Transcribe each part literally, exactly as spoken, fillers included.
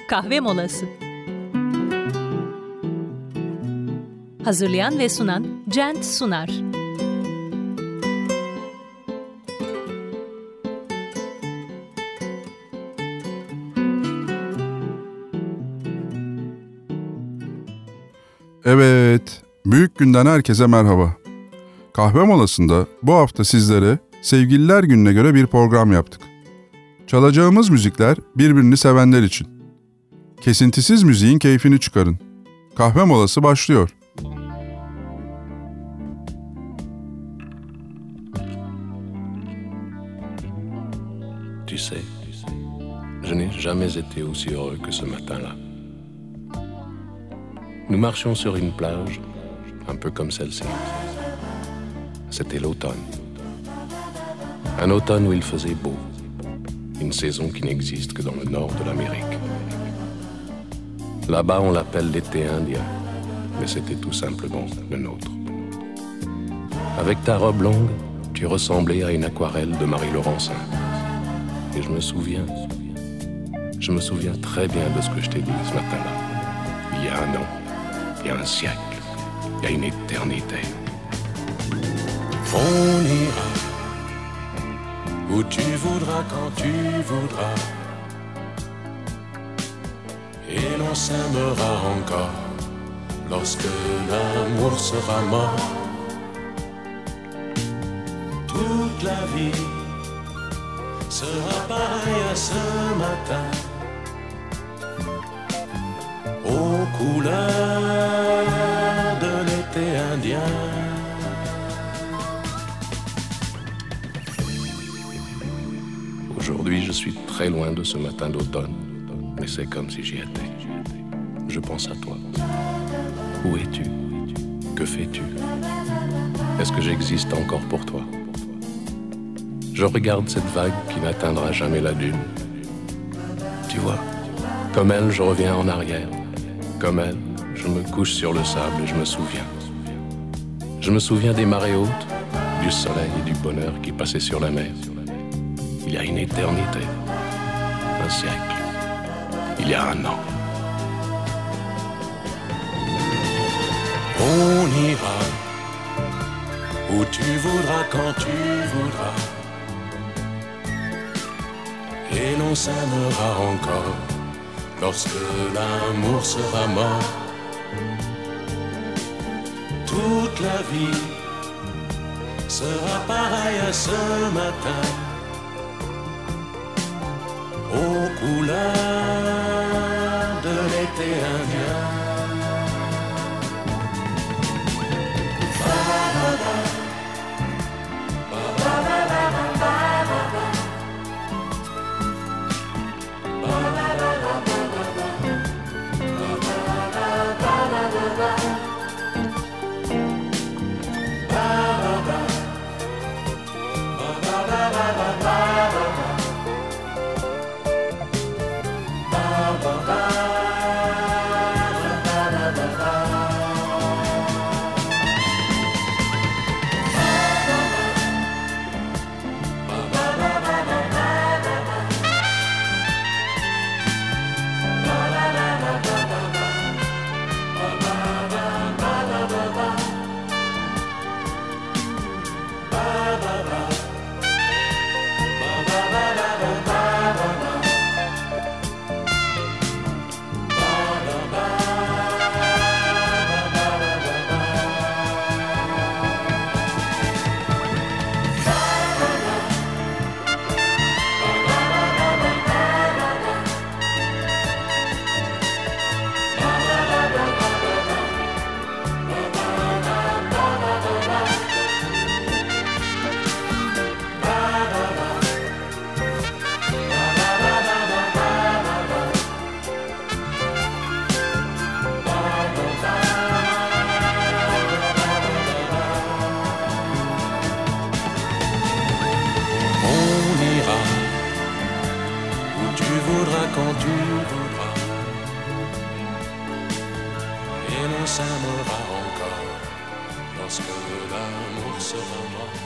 Kahve molası. Hazırlayan ve sunan Cent Sunar. Evet, Büyük Günden herkese merhaba. Kahve molasında bu hafta sizlere Sevgililer Günü'ne göre bir program yaptık. Çalacağımız müzikler birbirini sevenler için. Kesintisiz müziğin keyfini çıkarın. Kahve molası başlıyor. Tu sais, je n'ai jamais été aussi heureux que ce matin-là. Nous marchions sur une plage, un peu comme celle-ci. C'était l'automne. Un automne où il faisait beau. Une saison qui n'existe que dans le nord de l'Amérique. Là-bas, on l'appelle l'été indien, mais c'était tout simplement le nôtre. Avec ta robe longue, tu ressemblais à une aquarelle de Marie Laurencin. Et je me souviens, je me souviens très bien de ce que je t'ai dit ce matin-là. Il y a un an, il y a un siècle, il y a une éternité. On ira où tu voudras, quand tu voudras, et l'on s'aimera encore lorsque l'amour sera mort. Toute la vie sera pareille à ce matin, aux couleurs de l'été indien. Aujourd'hui, je suis très loin de ce matin d'automne, mais c'est comme si j'y étais. Je pense à toi. Où es-tu? Que fais-tu? Est-ce que j'existe encore pour toi? Je regarde cette vague qui n'atteindra jamais la dune. Tu vois, comme elle, je reviens en arrière. Comme elle, je me couche sur le sable et je me souviens. Je me souviens des marées hautes, du soleil et du bonheur qui passaient sur la mer. Il y a une éternité, un siècle, il y a un an. On ira où tu voudras, quand tu voudras, et l'on s'aimera encore lorsque l'amour sera mort. Toute la vie sera pareille à ce matin, aux couleurs de l'été indien. Quand tu voudras, et l'on s'aimera encore lorsque l'amour sera mort.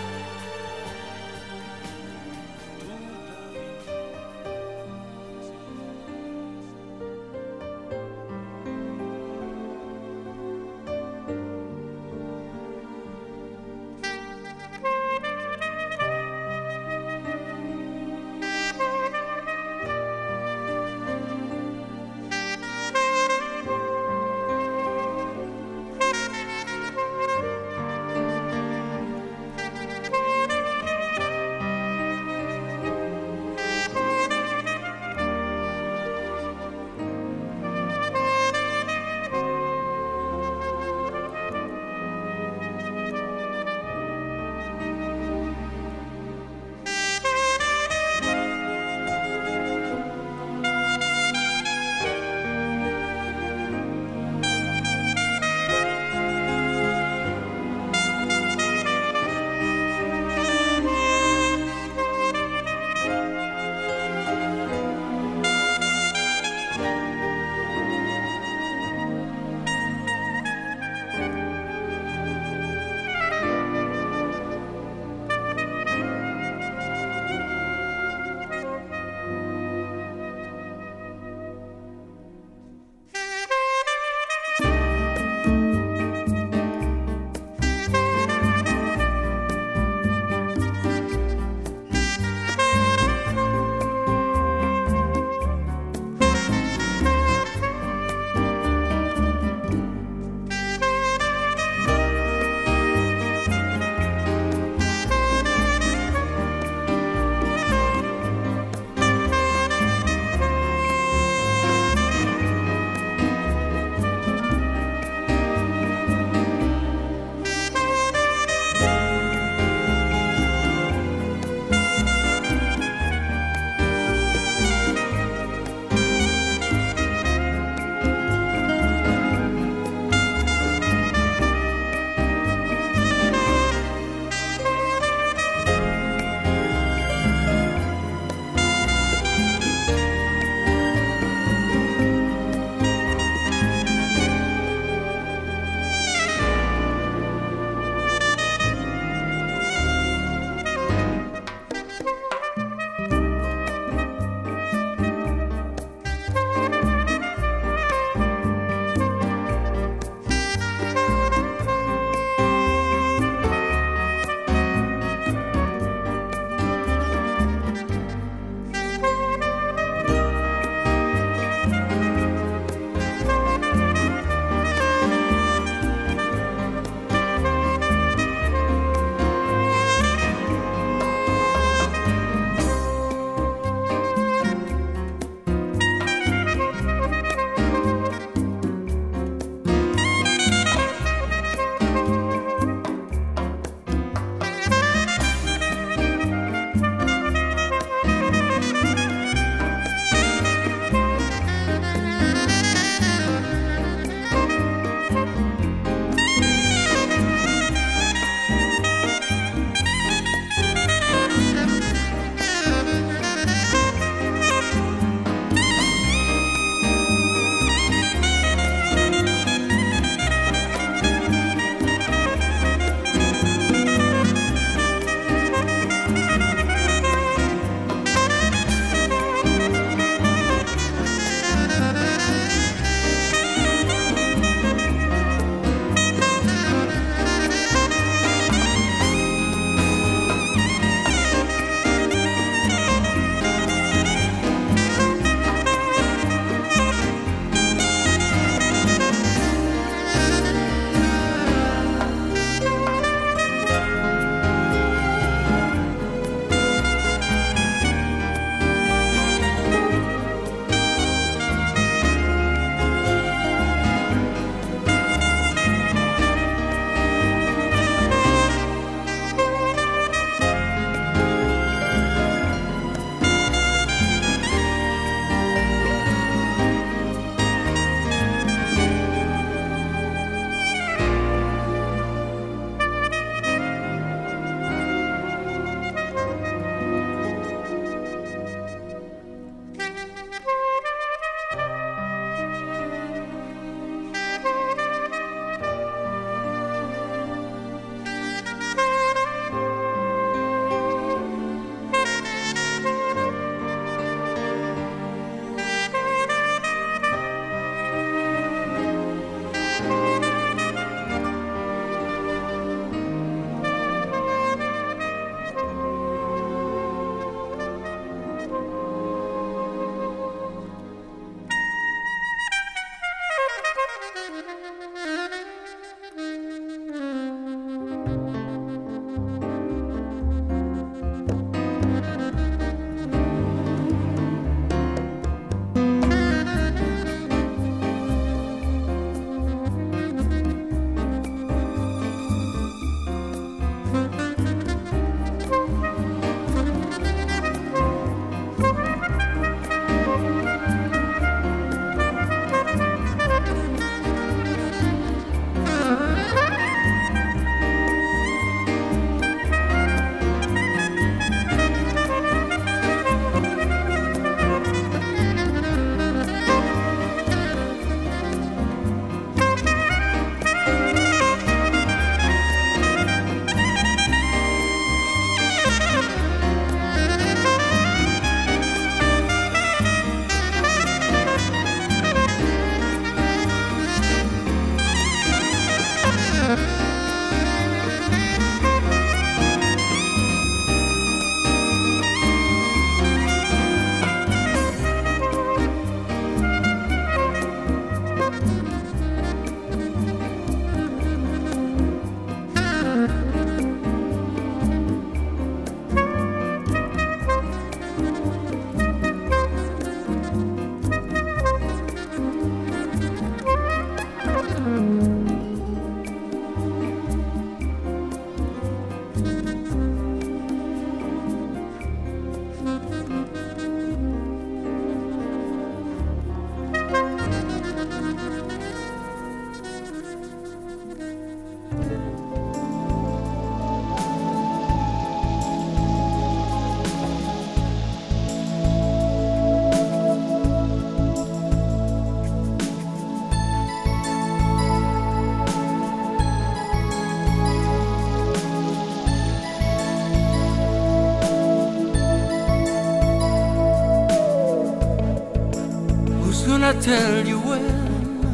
tell you when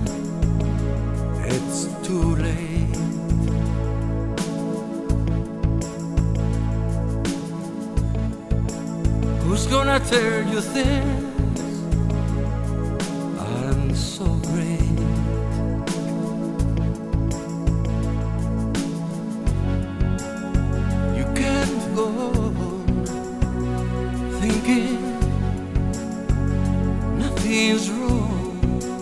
it's too late? Who's gonna tell you things aren't so great? You can't go thinking nothing's wrong,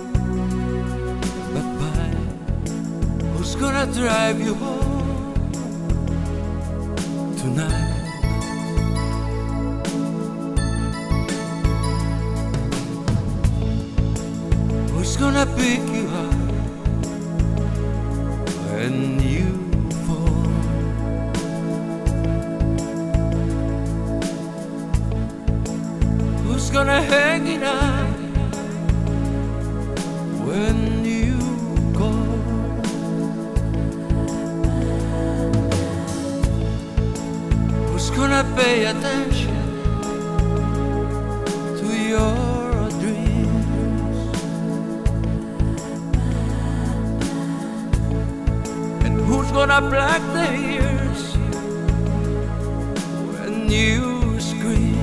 but by who's gonna drive you home tonight? Who's gonna pick you up when you fall? Who's gonna hang it up when you go? Who's gonna pay attention to your dreams? And who's gonna black the ears when you scream?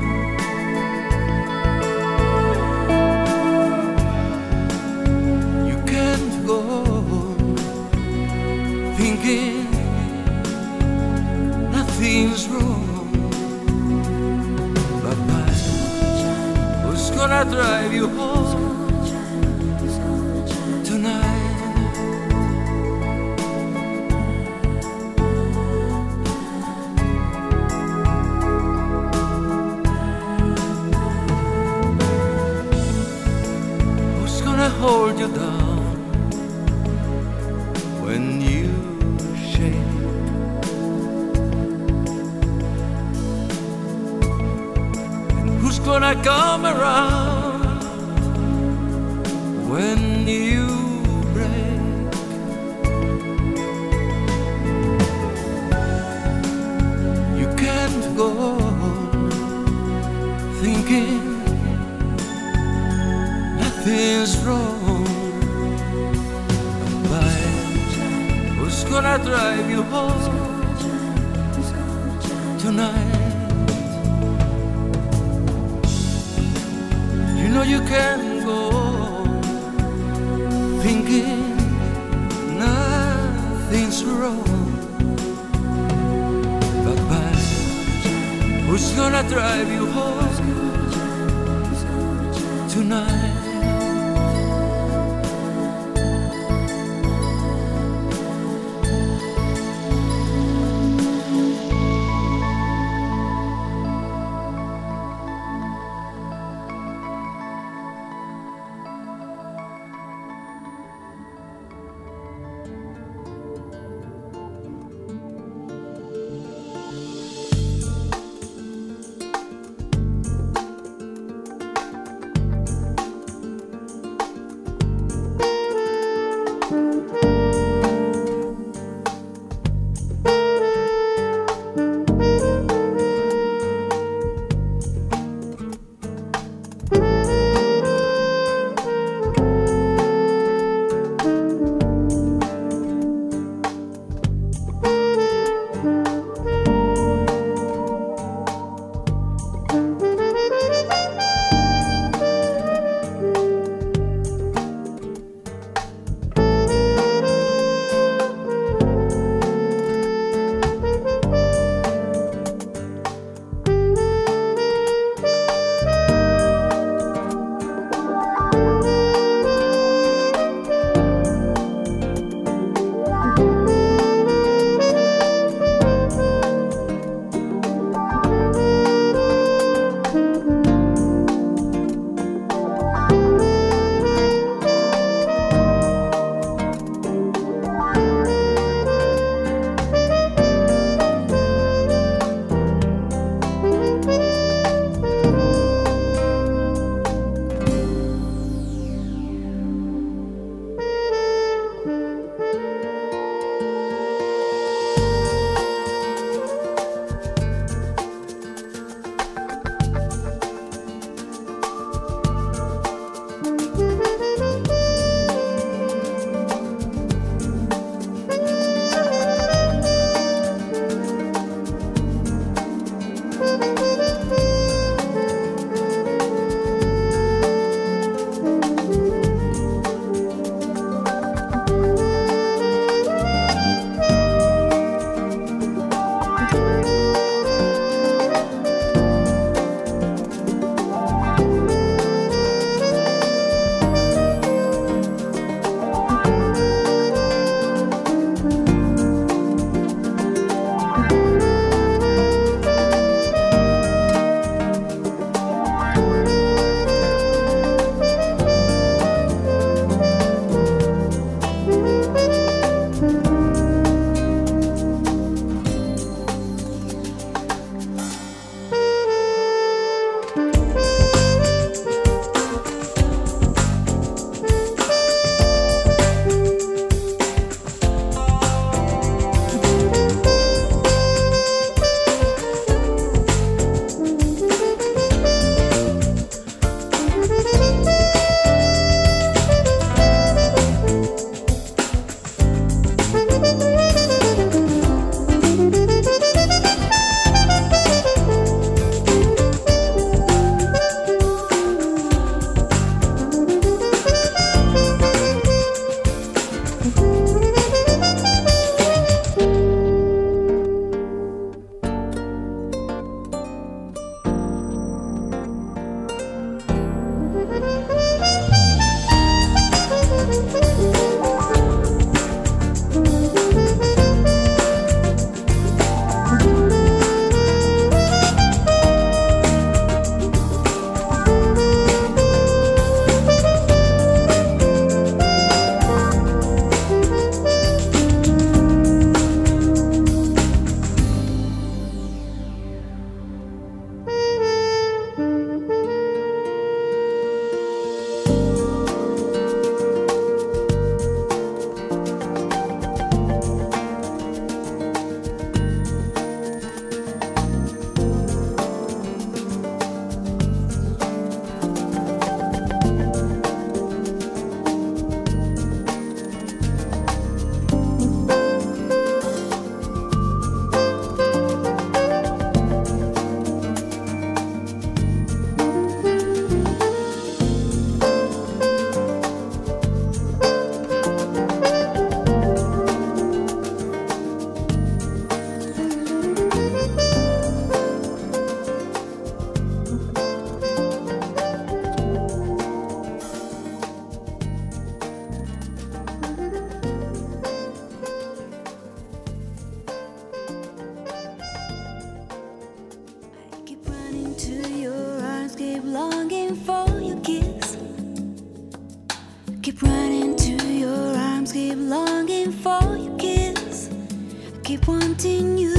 Thinking nothing's wrong, but by who's gonna drive you home tonight? Who's gonna hold you down when you shake? And who's gonna come around when you break? You can't go thinking nothing's wrong, who's gonna drive you home tonight? You know you can go thinking nothing's wrong, but by who's gonna drive you home tonight? longing for your kiss. Keep running to your arms, keep longing for your kiss. Keep wanting you,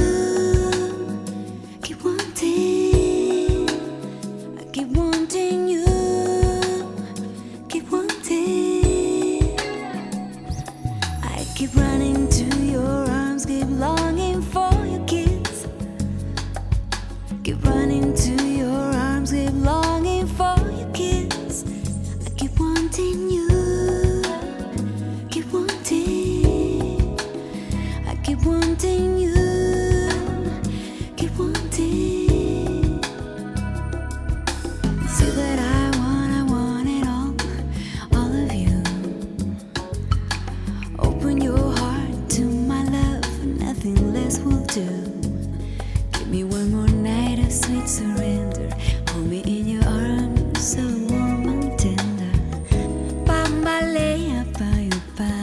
keep wanting, I keep wanting you, keep wanting. I keep running to your arms, keep longing for your kiss. Keep running to your arms, keep longing for your kiss. I keep wanting you, keep wanting, I keep wanting you, keep wanting. Say that I want, I want it all, all of you. Open your heart to my love, nothing less will do. Give me one more night of sweet surrender. Hold me in your arms, so warm and tender. Bambalea, ba-ya-ba.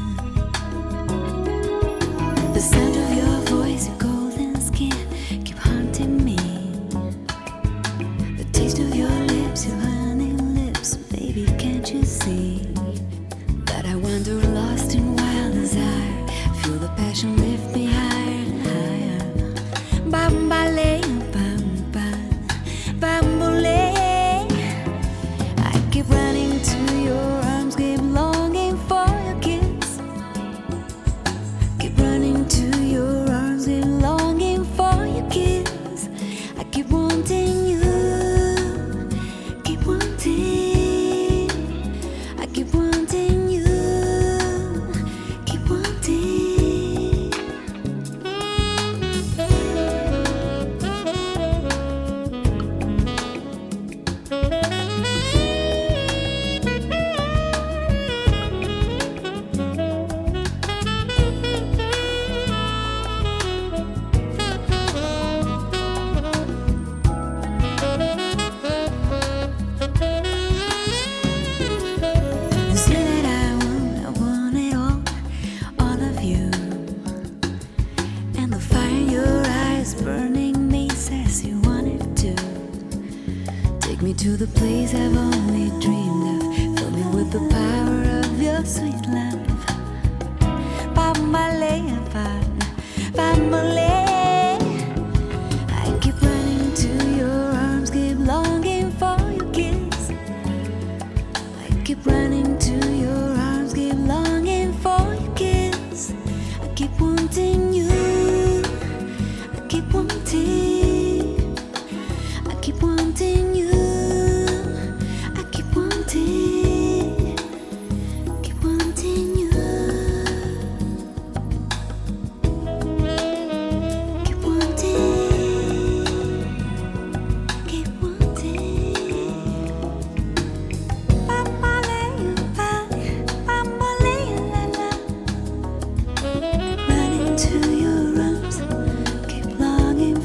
The sound of your voice, your golden skin, keep haunting me. The taste of your lips, your honey lips, baby, can't you see that I wander lost in wild desire? Feel the passion lift me higher and higher. Bambalea, bamba, bambolea. I keep running to your arms, keep longing for your kiss. Keep running to your arms, keep longing for your kiss. I keep wanting you, keep wanting, I keep wanting you, keep wanting. You say that I want, I want it all, all of you. And the fire in your eyes burning me says you want it too. Take me to the place I've only dreamed of. Fill me with the power of your sweet love. Bambalea, ba- bambalea. I keep running to your arms, keep longing for your kiss. I keep running to your arms, keep longing for your kiss. I keep wanting you, I keep wanting, I keep wanting you, I keep wanting, keep wanting you, keep wanting, keep wanting. Bambalea, ba- bambalea, la la. Running to your arms, keep longing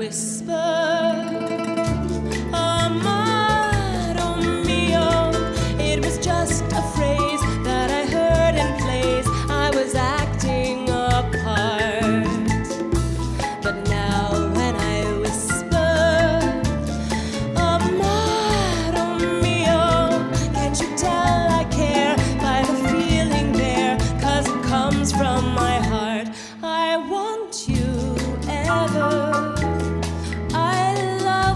whisper, amaro mio. It was just a phrase that I heard in plays. I was acting a part. But now when I whisper, amaro mio, can't you tell I care by the feeling there? 'Cause it comes from my heart. I want you ever. I love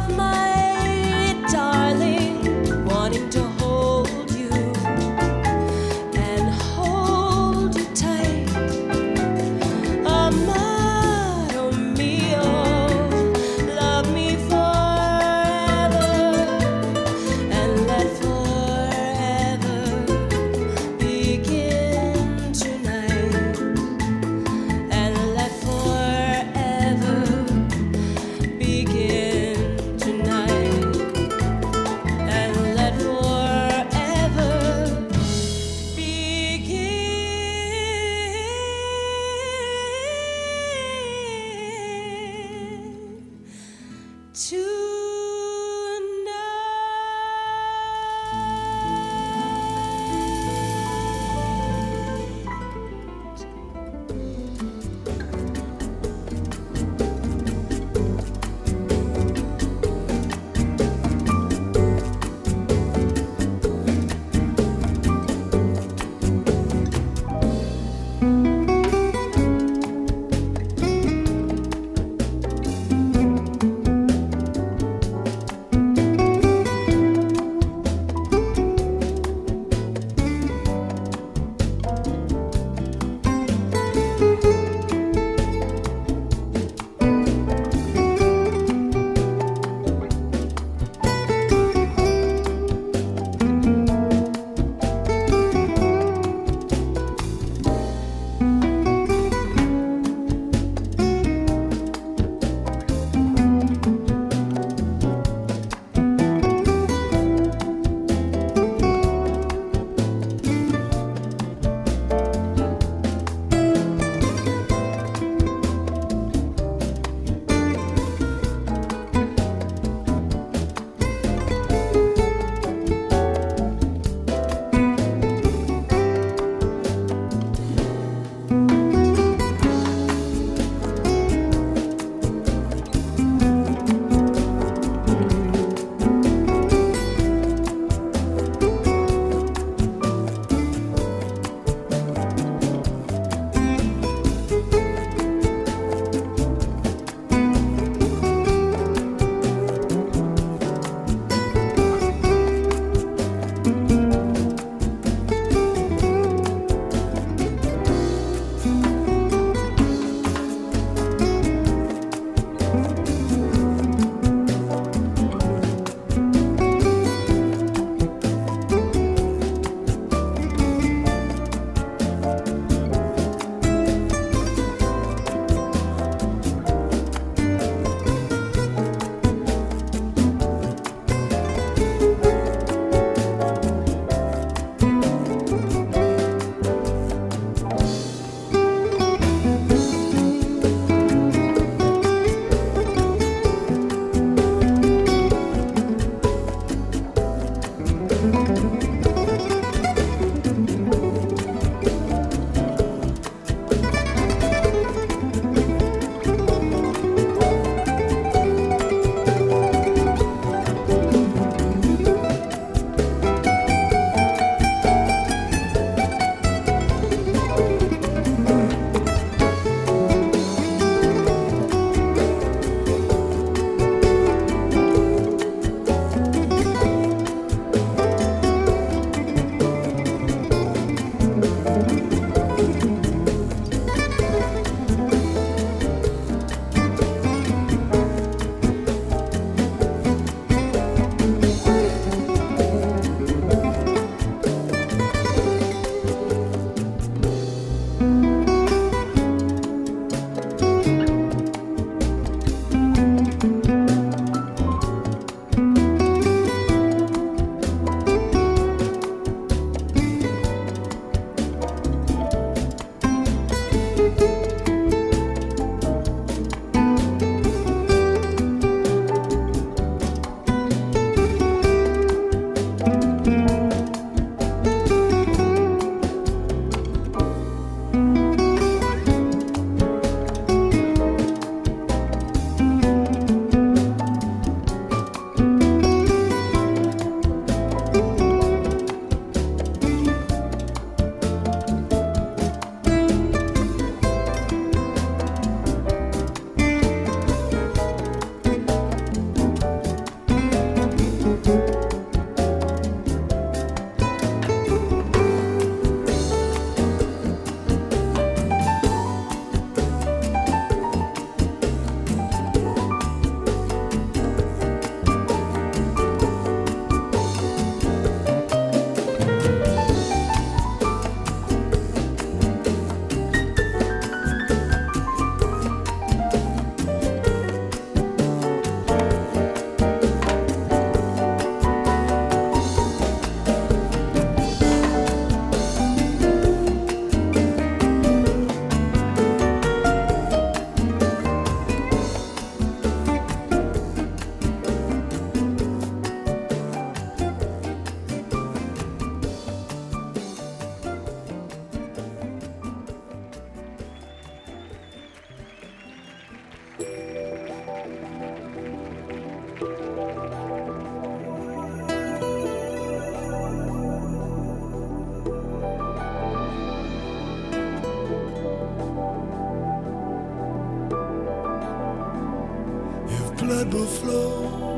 Blood will flow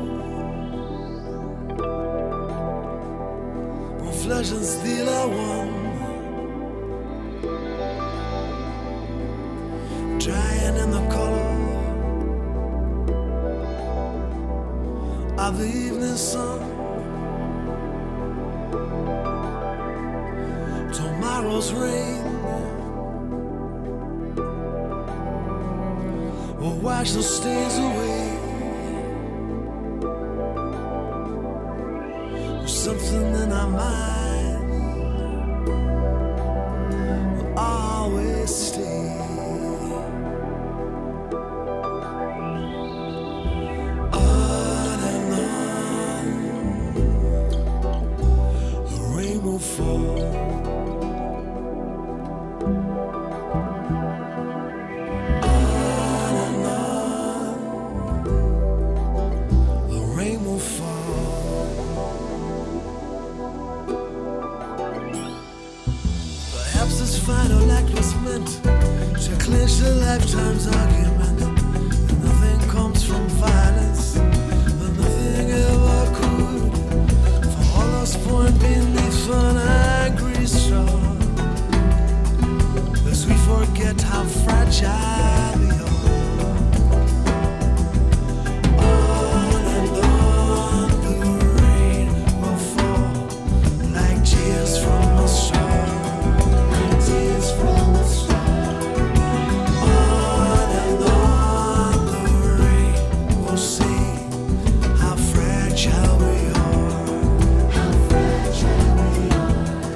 when flesh and steel are one, drying in the color of the evening sun. Tomorrow's rain will wash the stains away. Something in our mind will always stay. On and on, the rain will fall. On and on, the rain will fall. Final act was meant to clinch the lifetime's argument. And nothing comes from violence, and nothing ever could. For all us born beneath an angry straw, lest we forget how fragile we are. On and on the rain will fall like tears from a star. From the star, on and on the rain will see how fragile we are, how fragile we are.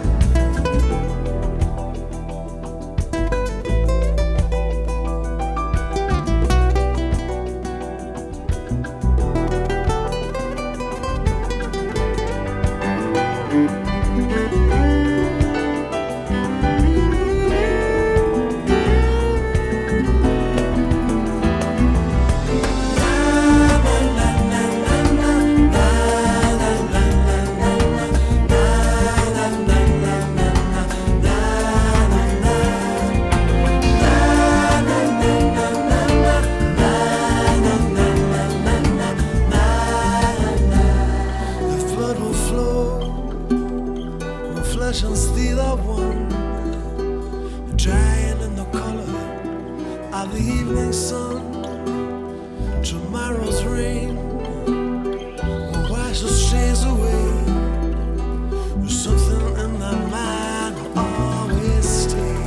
And still are one, drying in the color of the evening sun. Tomorrow's rain will wash the stains away. There's something in the mind will always stay.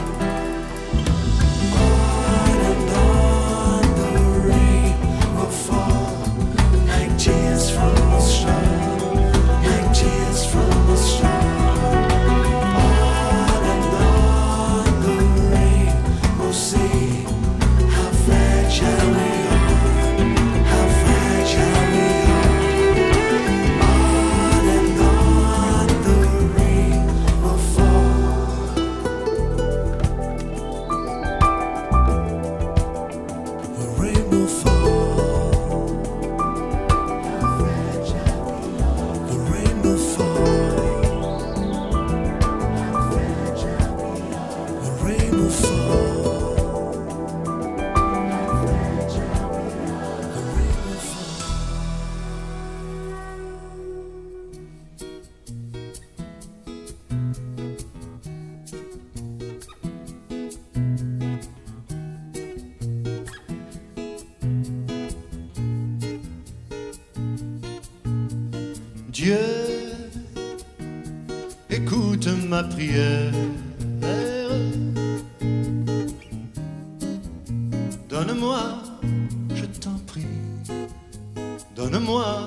On and on the rain will fall like tears from a star, like tears from a star. Dieu, écoute ma prière. Donne-moi, je t'en prie, donne-moi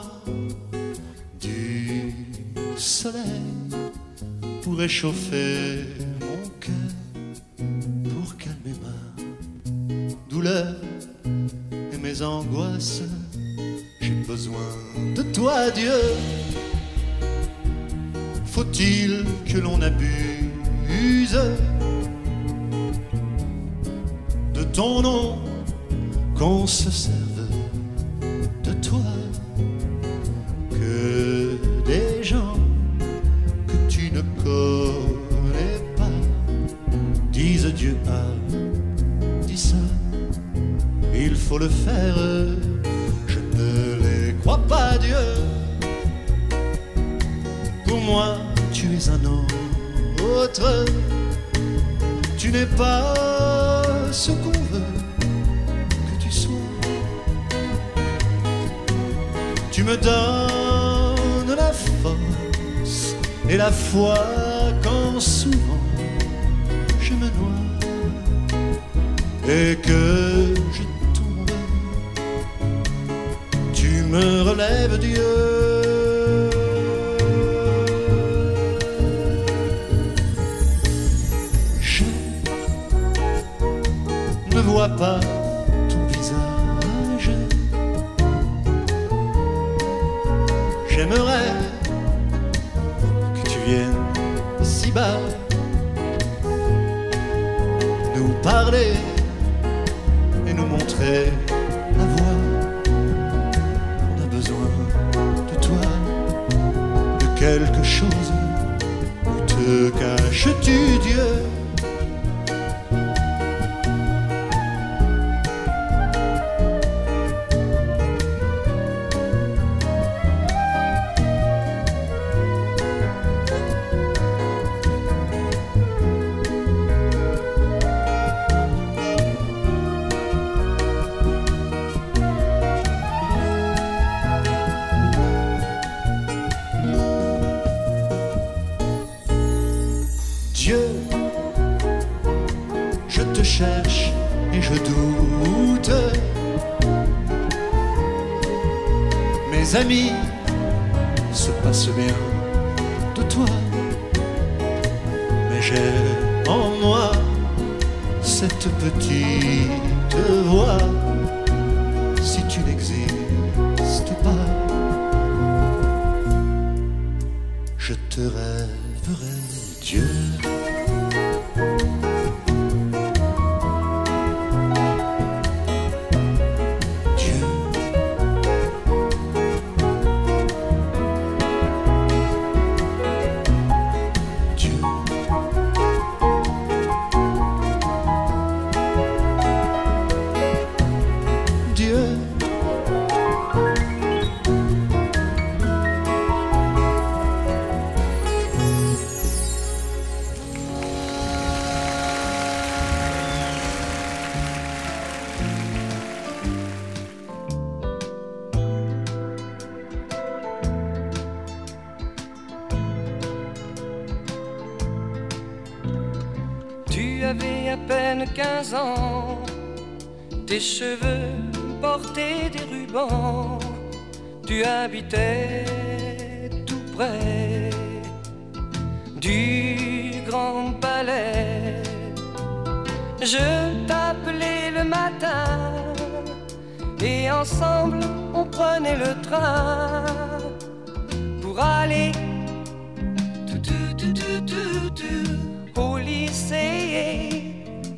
du soleil pour réchauffer mon cœur, pour calmer ma douleur et mes angoisses. J'ai besoin de toi, Dieu. Faut-il que l'on abuse de ton nom, qu'on se serve de toi? Dieu. Pour moi, tu es un autre. Tu n'es pas ce qu'on veut que tu sois. Tu me donnes la force et la foi quand souvent je me noie et que je tombe. Tu me relèves, Dieu. Je ne vois pas ton visage. J'aimerais que tu viennes si bas nous parler et nous montrer la voie. On a besoin de toi, de quelque chose. Où te caches-tu, Dieu? Dieu, je te cherche et je doute. Mes amis se passent bien de toi, mais j'ai en moi cette petite voix. Si tu n'existes pas, je te rêverai, Dieu. Tu avais à peine quinze ans, tes cheveux portaient des rubans, tu habitais tout près du Grand Palais. Je t'appelais le matin et ensemble on prenait le train pour aller tout, tout, tout, tout, tout, tout, au lycée.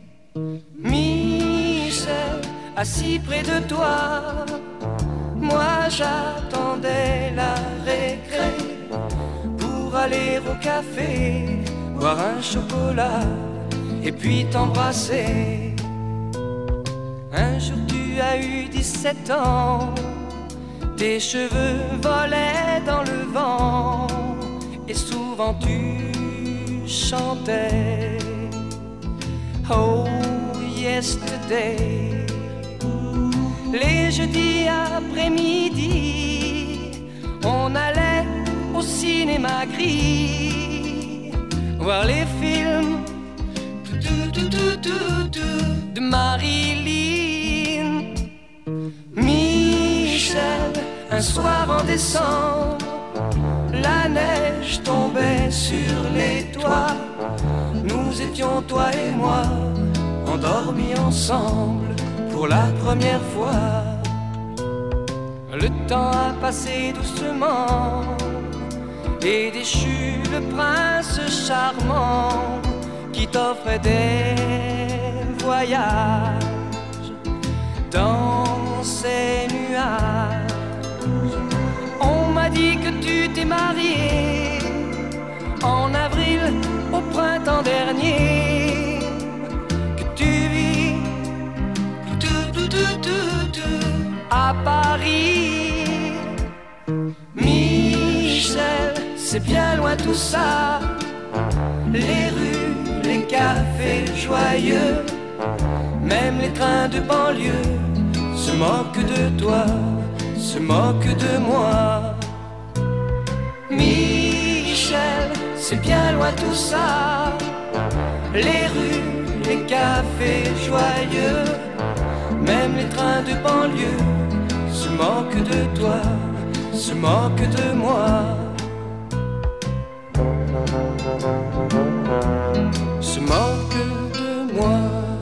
Michel, assis près de toi, moi j'attendais la récré pour aller au café, boire un chocolat et puis t'embrasser. Un jour tu as eu dix-sept ans, tes cheveux volaient dans le vent et souvent tu chantais Oh yesterday. Les jeudis après-midi, on allait au cinéma gris voir les films de Marilyn. Michel, un soir en décembre, la neige tombait sur les toits. Nous étions, toi et moi, endormis ensemble pour la première fois. Le temps a passé doucement et déchu le prince charmant qui t'offrait des voyages dans ces nuages. On m'a dit que tu t'es marié en avril au printemps dernier, que tu vis tout, tout, tout, tout, tout, à Paris. Michel, c'est bien loin tout ça. Les rues, les cafés joyeux, même les trains de banlieue se moquent de toi, se moquent de moi. Michel, c'est bien loin tout ça. Les rues, les cafés joyeux, même les trains de banlieue se moquent de toi, se moquent de moi. Se moquent de moi.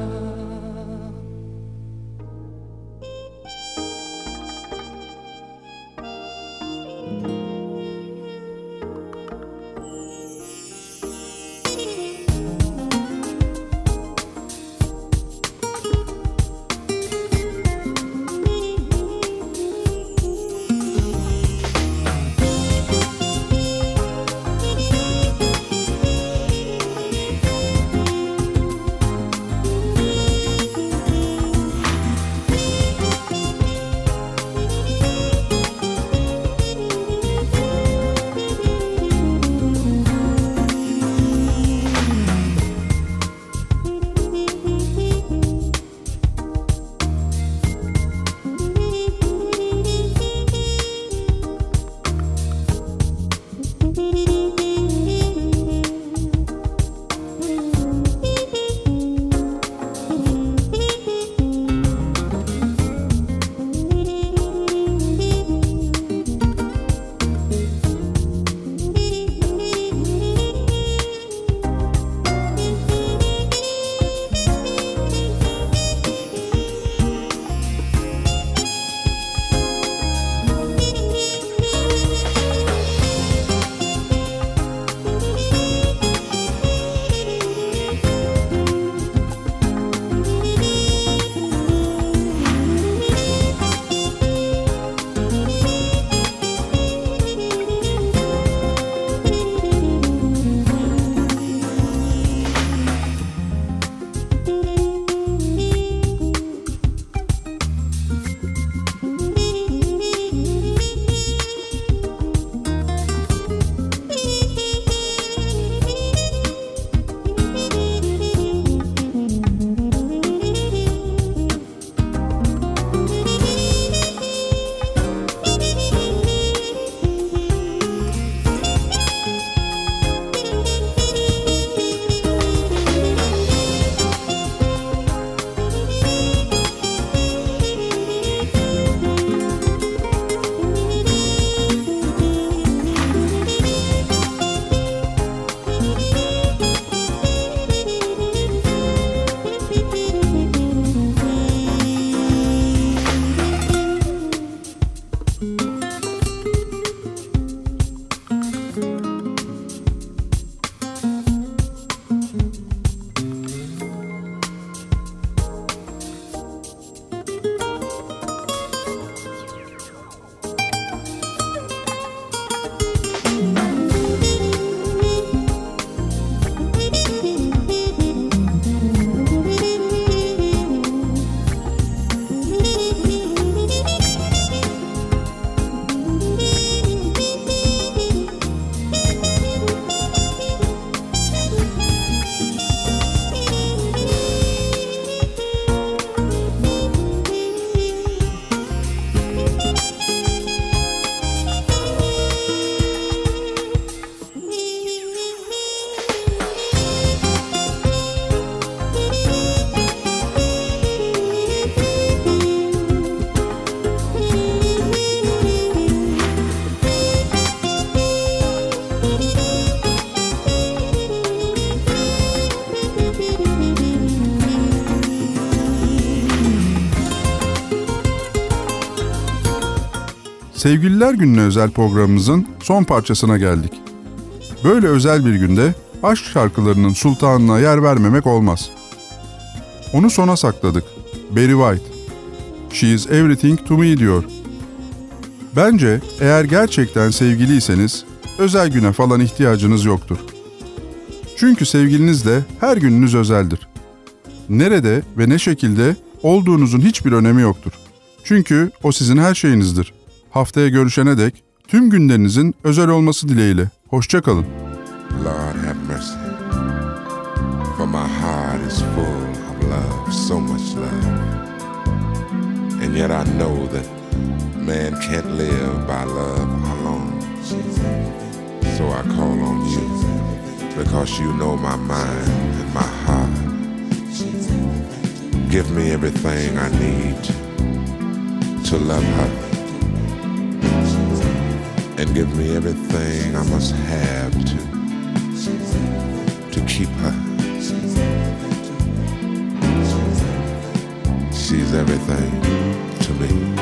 Sevgililer Günü'ne özel programımızın son parçasına geldik. Böyle özel bir günde aşk şarkılarının sultanına yer vermemek olmaz. Onu sona sakladık. Barry White, "She is everything to me" diyor. Bence eğer gerçekten sevgiliyseniz özel güne falan ihtiyacınız yoktur. Çünkü sevgilinizle her gününüz özeldir. Nerede ve ne şekilde olduğunuzun hiçbir önemi yoktur. Çünkü o sizin her şeyinizdir. Haftaya görüşene dek Tüm günlerinizin özel olması dileğiyle. Hoşça kalın. Lord have mercy, for my heart is full of love, so much love. And yet I know that man can't live by love alone. So I call on you, because you know my mind and my heart. Give me everything I need to love her, and give me everything I must have to to keep her. She's everything to me.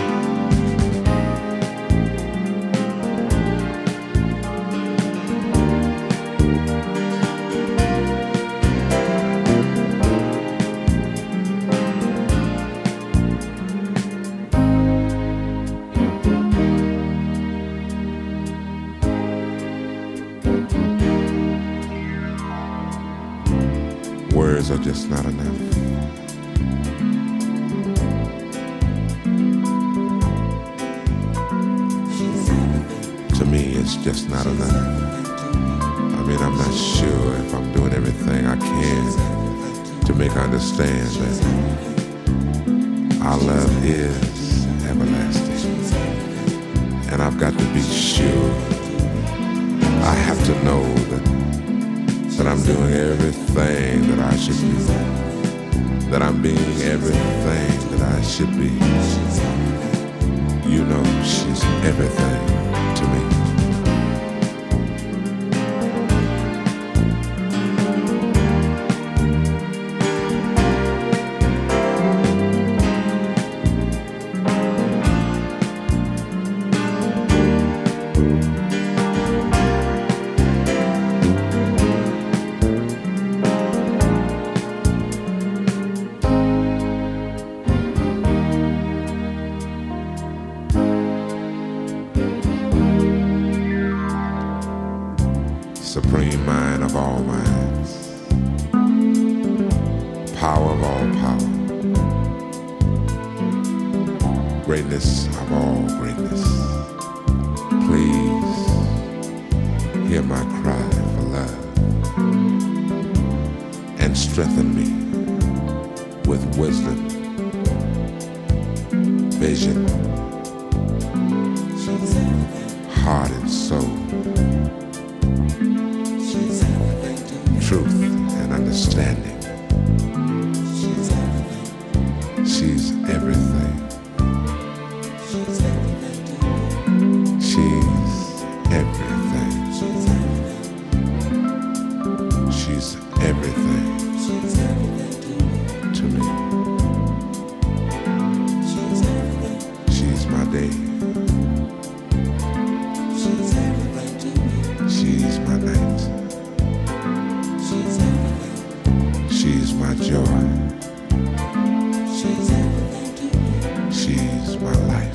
Words are just not enough. To me, it's just not enough. I mean, I'm not sure if I'm doing everything I can to make her understand that our love is everlasting. And I've got to be sure. I have to know that that I'm doing everything that I should do, that I'm being everything that I should be. You know, she's everything to me. Supreme mind of all minds, power of all power, greatness of all greatness. Please hear my cry for love and strengthen me with wisdom, vision, heart and soul, truth and understanding. She's everything. She's everything. She's everything to me. She's my day. She's my night. She's my joy. She's my life.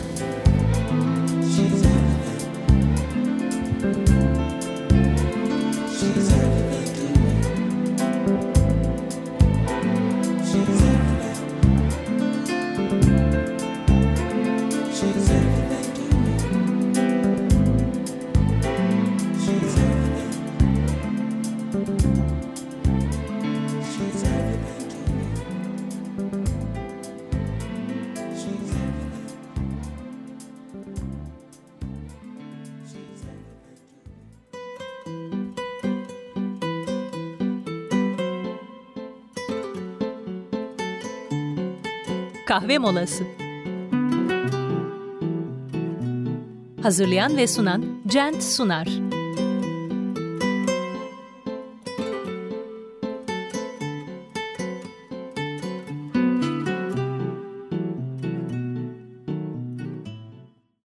Kahve molası. Hazırlayan ve sunan Cent Sunar.